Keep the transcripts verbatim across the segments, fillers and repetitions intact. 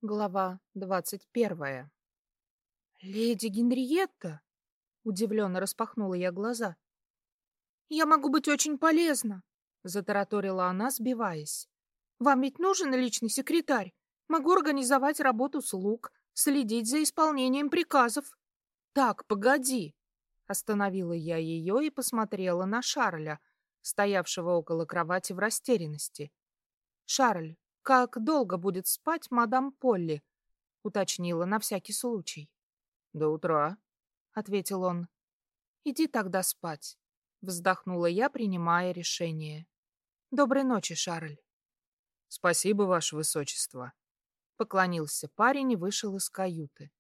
Глава двадцать первая. «Леди Генриетта!» — удивленно распахнула я глаза. «Я могу быть очень полезна!» — затараторила она, сбиваясь. «Вам ведь нужен личный секретарь? Могу организовать работу слуг, следить за исполнением приказов». «Так, погоди!» — остановила я ее и посмотрела на Шарля, стоявшего около кровати в растерянности. «Шарль, как долго будет спать мадам Полли?» — уточнила на всякий случай. «До утра», — ответил он. «Иди тогда спать», — вздохнула я, принимая решение. «Доброй ночи, Шарль». «Спасибо, ваше высочество», — поклонился парень и вышел из каюты.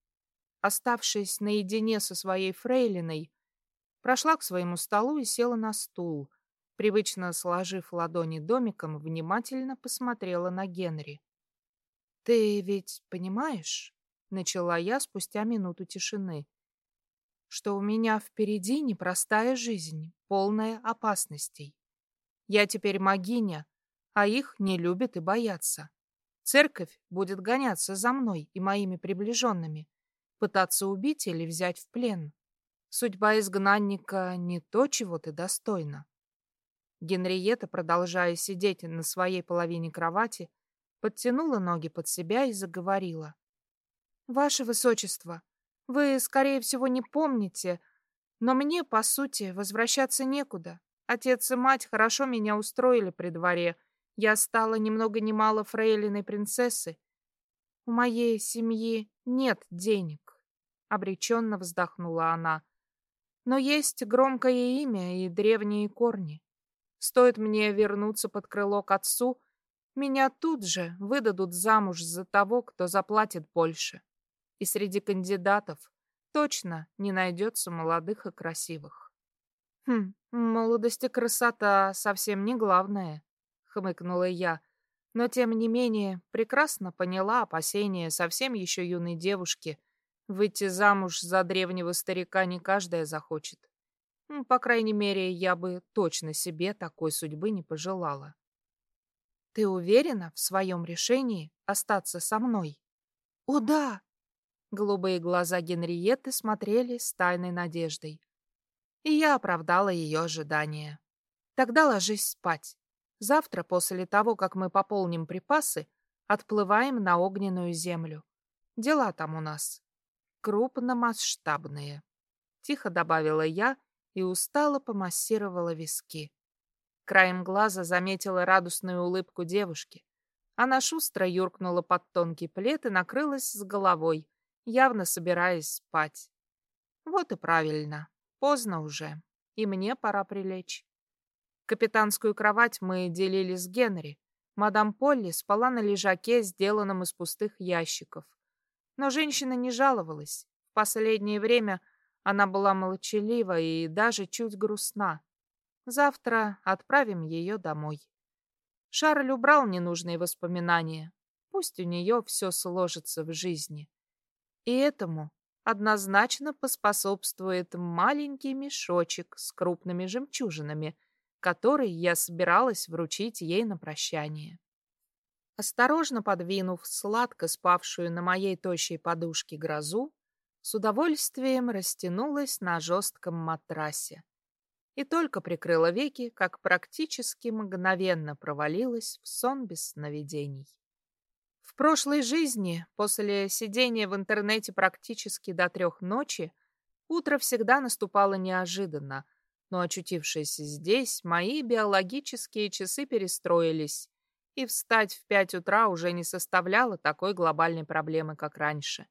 Оставшись наедине со своей фрейлиной, прошла к своему столу и села на стул, привычно сложив ладони домиком, внимательно посмотрела на Генри. «Ты ведь понимаешь?» — начала я спустя минуту тишины, что у меня впереди непростая жизнь, полная опасностей. Я теперь могиня, а их не любят и боятся. Церковь будет гоняться за мной и моими приближенными, пытаться убить или взять в плен. Судьба изгнанника не то, чего ты достойна. Генриетта, продолжая сидеть на своей половине кровати, подтянула ноги под себя и заговорила. «Ваше Высочество, вы, скорее всего, не помните, но мне, по сути, возвращаться некуда. Отец и мать хорошо меня устроили при дворе. Я стала ни много ни мало фрейлиной принцессы. У моей семьи нет денег», — обреченно вздохнула она. «Но есть громкое имя и древние корни. Стоит мне вернуться под крыло к отцу, меня тут же выдадут замуж за того, кто заплатит больше. И среди кандидатов точно не найдется молодых и красивых». «Хм, молодость и красота совсем не главное», — хмыкнула я, но тем не менее прекрасно поняла опасения совсем еще юной девушки. Выйти замуж за древнего старика не каждая захочет. Ну, по крайней мере, я бы точно себе такой судьбы не пожелала. «Ты уверена в своем решении остаться со мной?» «О, да!» Голубые глаза Генриетты смотрели с тайной надеждой. И я оправдала ее ожидания. «Тогда ложись спать. Завтра, после того, как мы пополним припасы, отплываем на огненную землю. Дела там у нас крупномасштабные», — тихо добавила я и устало помассировала виски. Краем глаза заметила радостную улыбку девушки. Она шустро юркнула под тонкий плед и накрылась с головой, явно собираясь спать. Вот и правильно. Поздно уже, и мне пора прилечь. Капитанскую кровать мы делили с Генри. Мадам Полли спала на лежаке, сделанном из пустых ящиков. Но женщина не жаловалась. В последнее время она была молчалива и даже чуть грустна. Завтра отправим ее домой. Шарль убрал ненужные воспоминания. Пусть у нее все сложится в жизни. И этому однозначно поспособствует маленький мешочек с крупными жемчужинами, который я собиралась вручить ей на прощание. Осторожно подвинув сладко спавшую на моей тощей подушке грозу, с удовольствием растянулась на жестком матрасе и только прикрыла веки, как практически мгновенно провалилась в сон без сновидений. В прошлой жизни, после сидения в интернете практически до трех ночи, утро всегда наступало неожиданно, но, очутившись здесь, мои биологические часы перестроились, и встать в пять утра уже не составляло такой глобальной проблемы, как раньше.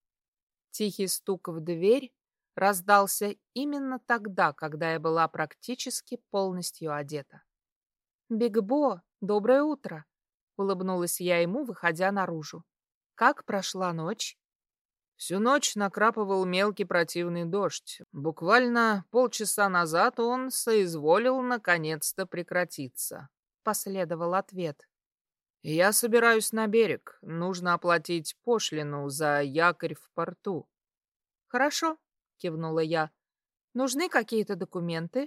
Тихий стук в дверь раздался именно тогда, когда я была практически полностью одета. «Биг Бо, доброе утро!» — улыбнулась я ему, выходя наружу. «Как прошла ночь?» Всю ночь накрапывал мелкий противный дождь. Буквально полчаса назад он соизволил наконец-то прекратиться. Последовал ответ. Я собираюсь на берег. Нужно оплатить пошлину за якорь в порту. Хорошо, кивнула я. Нужны какие-то документы?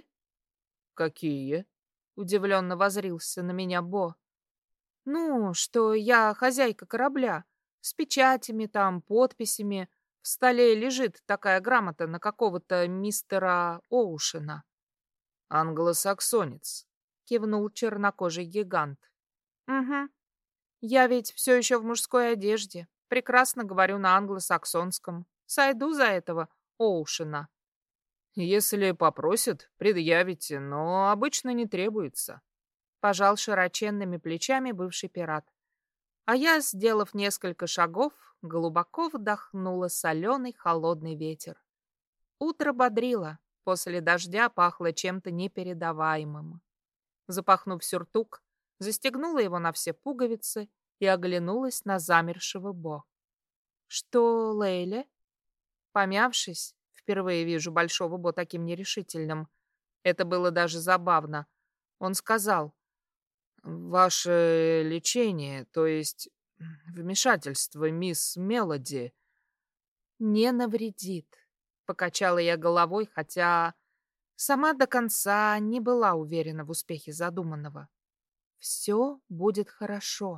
Какие? Удивленно возрился на меня Бо. Ну, что я хозяйка корабля. С печатями там, подписями. В столе лежит такая грамота на какого-то мистера Оушена. Англосаксонец, Кивнул чернокожий гигант. Угу. Я ведь все еще в мужской одежде. Прекрасно говорю на англосаксонском. Сойду за этого Оушена. Если попросят, предъявите, но обычно не требуется. Пожал широченными плечами бывший пират. А я, сделав несколько шагов, глубоко вдохнула соленый холодный ветер. Утро бодрило, после дождя пахло чем-то непередаваемым. Запахнув сюртук, застегнула его на все пуговицы и оглянулась на замершего Бо. «Что, Лейле?» Помявшись, впервые вижу Большого Бо таким нерешительным. Это было даже забавно. Он сказал: «Ваше лечение, то есть вмешательство, мисс Мелоди...» «Не навредит», — покачала я головой, хотя сама до конца не была уверена в успехе задуманного. «Все будет хорошо».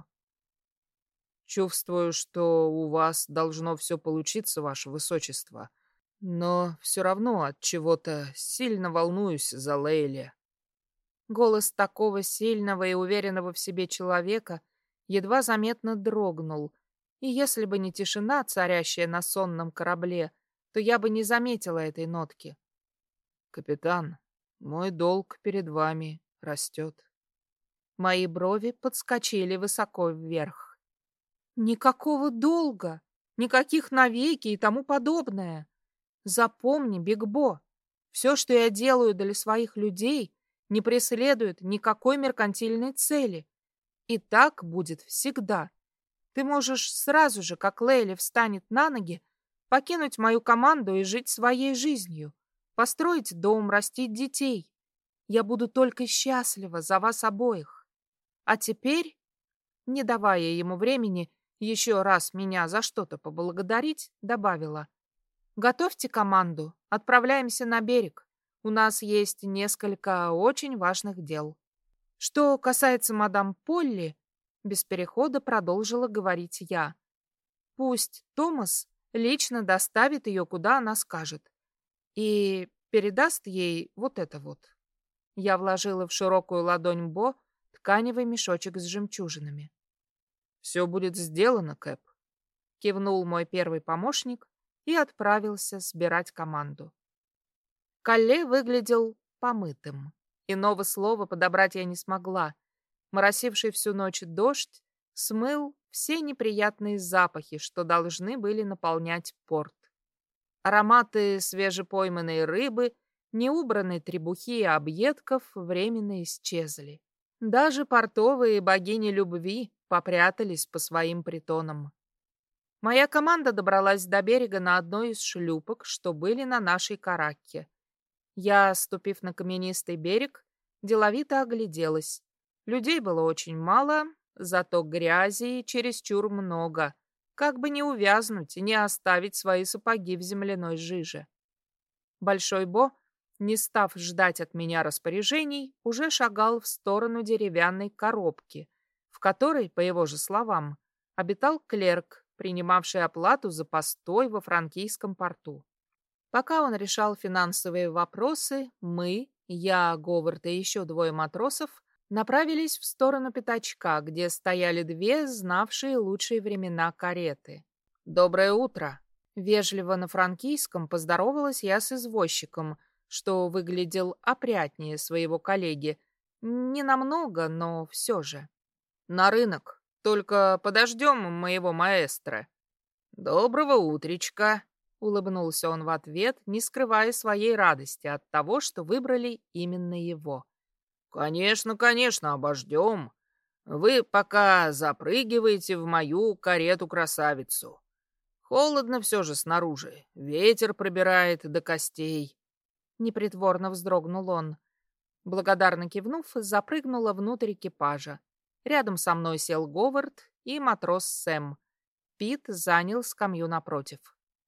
«Чувствую, что у вас должно все получиться, ваше высочество, но все равно от чего-то сильно волнуюсь за Лейли». Голос такого сильного и уверенного в себе человека едва заметно дрогнул, и если бы не тишина, царящая на сонном корабле, то я бы не заметила этой нотки. «Капитан, мой долг перед вами растет». Мои брови подскочили высоко вверх. «Никакого долга, никаких навеки и тому подобное. Запомни, Биг Бо, все, что я делаю для своих людей, не преследует никакой меркантильной цели. И так будет всегда. Ты можешь сразу же, как Лейли встанет на ноги, покинуть мою команду и жить своей жизнью, построить дом, растить детей. Я буду только счастлива за вас обоих. А теперь, не давая ему времени еще раз меня за что-то поблагодарить, добавила: готовьте команду, отправляемся на берег. У нас есть несколько очень важных дел. Что касается мадам Полли, без перехода продолжила говорить я. Пусть Томас лично доставит ее, куда она скажет, и передаст ей вот это вот. Я вложила в широкую ладонь Бо тканевый мешочек с жемчужинами. «Все будет сделано, Кэп», — кивнул мой первый помощник и отправился собирать команду. Калле выглядел помытым. Иного слова подобрать я не смогла. Моросивший всю ночь дождь смыл все неприятные запахи, что должны были наполнять порт. Ароматы свежепойманной рыбы, неубранной требухи и объедков временно исчезли. Даже портовые богини любви попрятались по своим притонам. Моя команда добралась до берега на одной из шлюпок, что были на нашей каракке. Я, ступив на каменистый берег, деловито огляделась. Людей было очень мало, зато грязи чересчур много, как бы не увязнуть и не оставить свои сапоги в земляной жиже. Большой Бо, не став ждать от меня распоряжений, уже шагал в сторону деревянной коробки, в которой, по его же словам, обитал клерк, принимавший оплату за постой во франкийском порту. Пока он решал финансовые вопросы, мы, я, Говард и еще двое матросов, направились в сторону пятачка, где стояли две знавшие лучшие времена кареты. «Доброе утро!» Вежливо на франкийском поздоровалась я с извозчиком, что выглядел опрятнее своего коллеги. Не намного, но все же. «На рынок. Только подождем моего маэстро». «Доброго утречка!» — улыбнулся он в ответ, не скрывая своей радости от того, что выбрали именно его. «Конечно, конечно, обождем. Вы пока запрыгиваете в мою карету-красавицу. Холодно все же снаружи, ветер пробирает до костей». Непритворно вздрогнул он. Благодарно кивнув, запрыгнула внутрь экипажа. Рядом со мной сел Говард и матрос Сэм. Пит занял скамью напротив.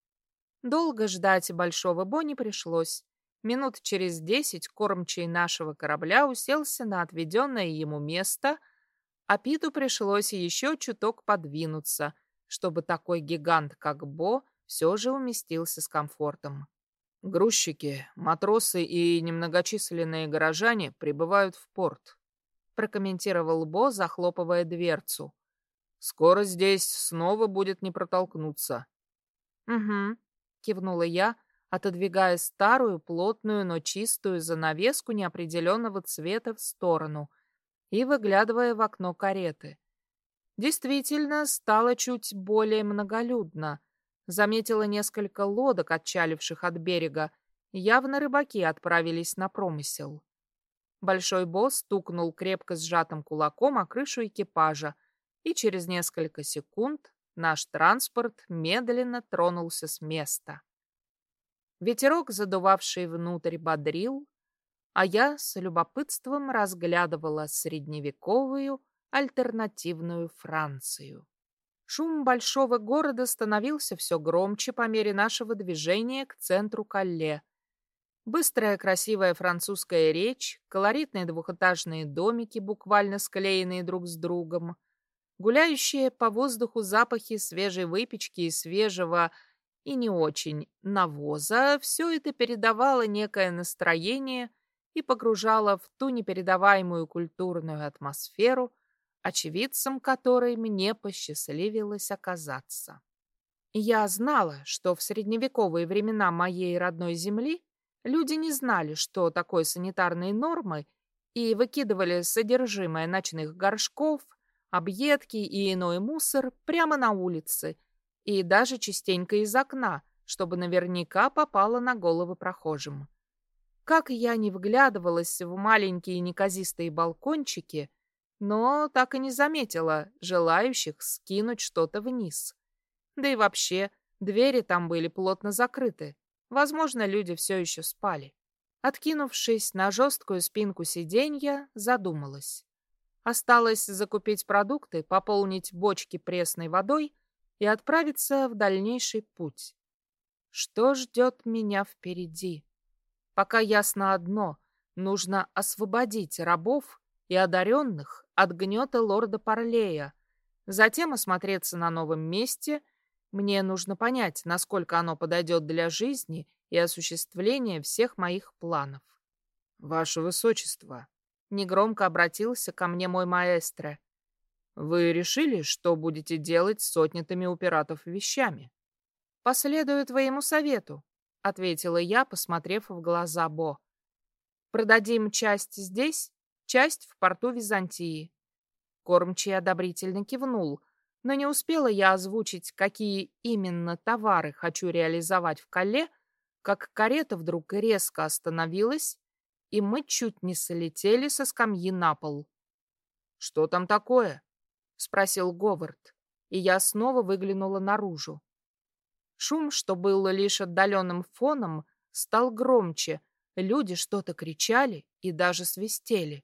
Долго ждать Большого Бо не пришлось. Минут через десять кормчий нашего корабля уселся на отведенное ему место, а Питу пришлось еще чуток подвинуться, чтобы такой гигант, как Бо, все же уместился с комфортом. Грузчики, матросы и немногочисленные горожане прибывают в порт, Прокомментировал Бо, захлопывая дверцу. Скоро здесь снова будет не протолкнуться. Угу, кивнула я, отодвигая старую, плотную, но чистую занавеску неопределенного цвета в сторону и выглядывая в окно кареты. Действительно, стало чуть более многолюдно. Заметила несколько лодок, отчаливших от берега. Явно рыбаки отправились на промысел. Большой босс стукнул крепко сжатым кулаком о крышу экипажа, и через несколько секунд наш транспорт медленно тронулся с места. Ветерок, задувавший внутрь, бодрил, а я с любопытством разглядывала средневековую альтернативную Францию. Шум большого города становился все громче по мере нашего движения к центру Калле. Быстрая красивая французская речь, колоритные двухэтажные домики, буквально склеенные друг с другом, гуляющие по воздуху запахи свежей выпечки и свежего, и не очень, навоза, все это передавало некое настроение и погружало в ту непередаваемую культурную атмосферу, очевидцем которой мне посчастливилось оказаться. Я знала, что в средневековые времена моей родной земли люди не знали, что такое санитарные нормы, и выкидывали содержимое ночных горшков, объедки и иной мусор прямо на улице, и даже частенько из окна, чтобы наверняка попало на головы прохожим. Как я не вглядывалась в маленькие неказистые балкончики, но так и не заметила желающих скинуть что-то вниз. Да и вообще, двери там были плотно закрыты. Возможно, люди все еще спали. Откинувшись на жесткую спинку сиденья, задумалась. Осталось закупить продукты, пополнить бочки пресной водой и отправиться в дальнейший путь. Что ждет меня впереди? Пока ясно одно — нужно освободить рабов и одаренных от гнета лорда Парлея, затем осмотреться на новом месте. Мне нужно понять, насколько оно подойдет для жизни и осуществления всех моих планов. «Ваше Высочество», — негромко обратился ко мне мой маэстро, — «вы решили, что будете делать с отнятыми у пиратов вещами?» «Последую твоему совету», — ответила я, посмотрев в глаза Бо. «Продадим часть здесь, часть в порту Византии». Кормчий одобрительно кивнул, но не успела я озвучить, какие именно товары хочу реализовать в Калле, как карета вдруг резко остановилась, и мы чуть не слетели со скамьи на пол. «Что там такое?» — спросил Говард, и я снова выглянула наружу. Шум, что был лишь отдаленным фоном, стал громче, люди что-то кричали и даже свистели.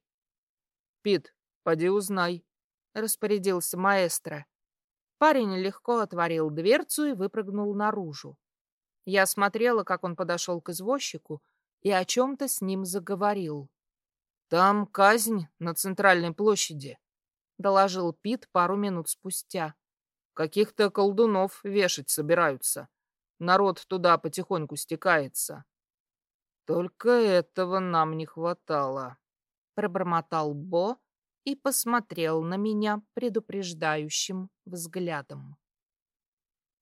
«Пит, поди узнай», — распорядился маэстро. Парень легко отворил дверцу и выпрыгнул наружу. Я смотрела, как он подошел к извозчику и о чем-то с ним заговорил. «Там казнь на центральной площади», — доложил Пит пару минут спустя. «Каких-то колдунов вешать собираются. Народ туда потихоньку стекается». «Только этого нам не хватало», — пробормотал Бо и посмотрел на меня предупреждающим взглядом.